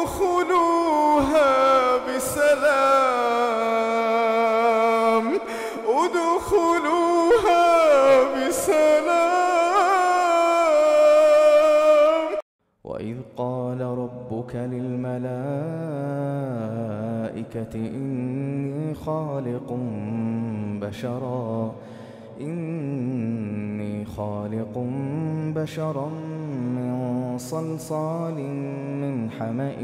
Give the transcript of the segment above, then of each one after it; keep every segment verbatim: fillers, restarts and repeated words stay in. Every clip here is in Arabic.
ادخلوها بسلام ادخلوها بسلام. وإذ قال ربك للملائكة إني خالق بشرا إني خالق بشرا من صلصال من حمأ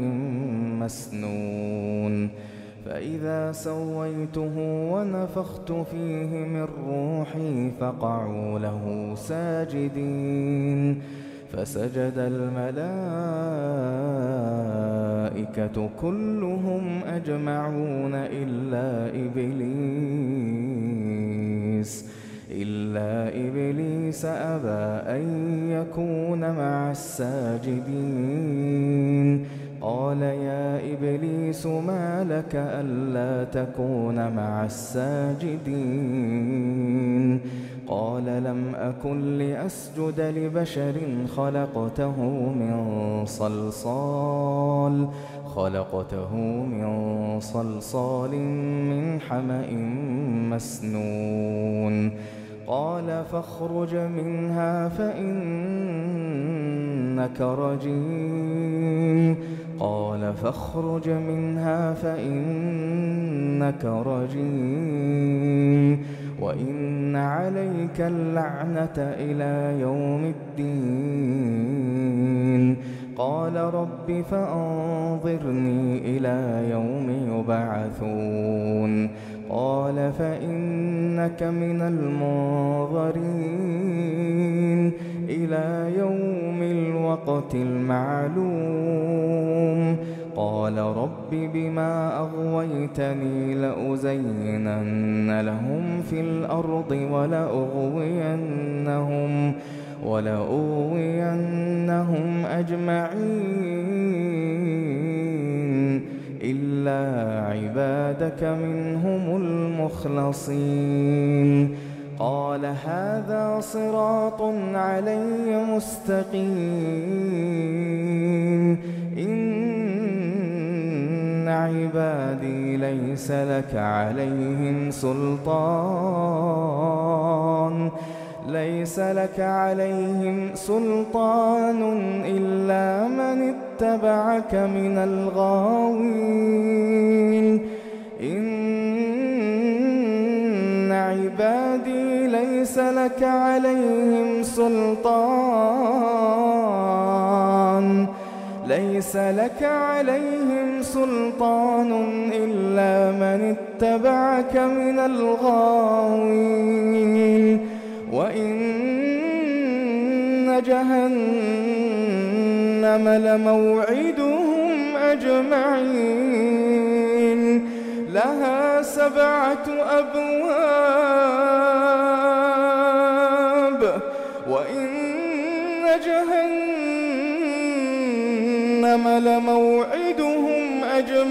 مسنون فإذا سويته ونفخت فيه من روحي فقعوا له ساجدين فسجد الملائكة كلهم أجمعون إلا إبليس إلا إبليس أبى أن يكون مع الساجدين قال يا إبليس ما لك ألا تكون مع الساجدين قال لم أكن لأسجد لبشر خلقته من صلصال خلقته من صلصال من حمأ مسنون قال فاخرج منها فإنك رجيم قال فاخرج منها فإنك رجيم وإن عليك اللعنة إلى يوم الدين قال رب فأنظرني إلى يوم يبعثون قال فإنك من المنظرين إلى يوم الوقت المعلوم قال رب بما أغويتني لأزينن لهم في الأرض ولأغوينهم ولأغوينهم أجمعين إلا عبادك منهم المخلصين قال هذا صراط علي مستقيم إن عبادي ليس لك عليهم سلطان ليس لك عليهم سلطان إلا من اتبعك من الغاوين إن عبادي ليس لك عليهم سلطان ليس لك عليهم سلطان إلا من اتبعك من الغاوين وإن جهنم لموعدهم أجمعين لها سبعة أبواب وإن جهنم لموعدهم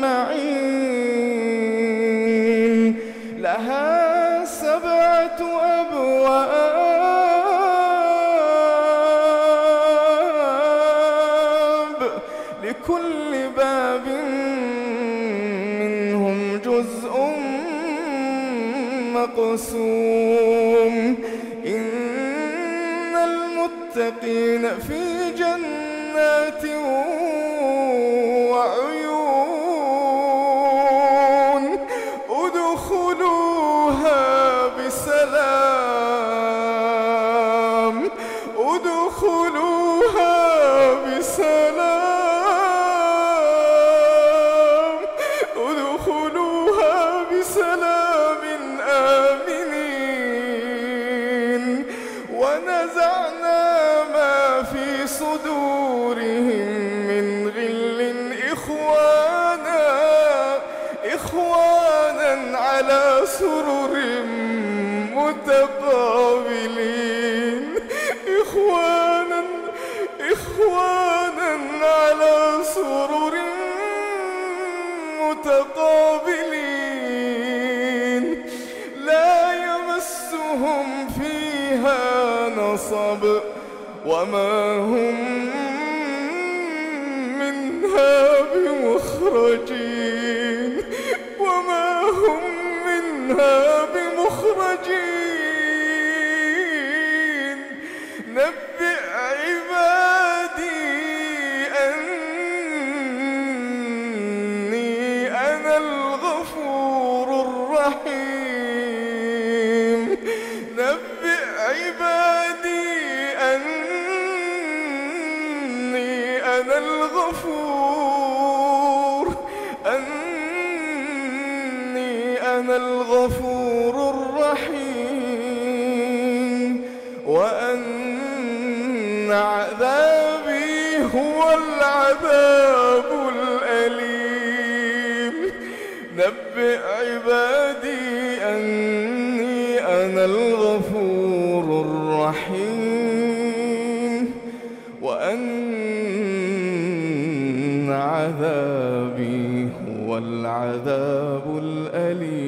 أجمعين لها سبعة أبواب لكل باب منهم جزء مقسوم إن المتقين في جنات وعيون ادخلوها بسلام ادخلوها بسلام ادخلوها بسلام آمنين ونزعنا ما في صدورهم من غل إخوانا إخوانا على سرر متقابلين إخوانا إخوانا على سرر متقابلين لا يمسهم فيها نصب وما هم منها بمخرجين. الرحيم نبئ عبادي أني أنا الغفور أني أنا الغفور الرحيم وأن عذابي هو العذاب الأليم نبئ عبادي أني أنا الغفور الرحيم وأن عذابي هو العذاب الأليم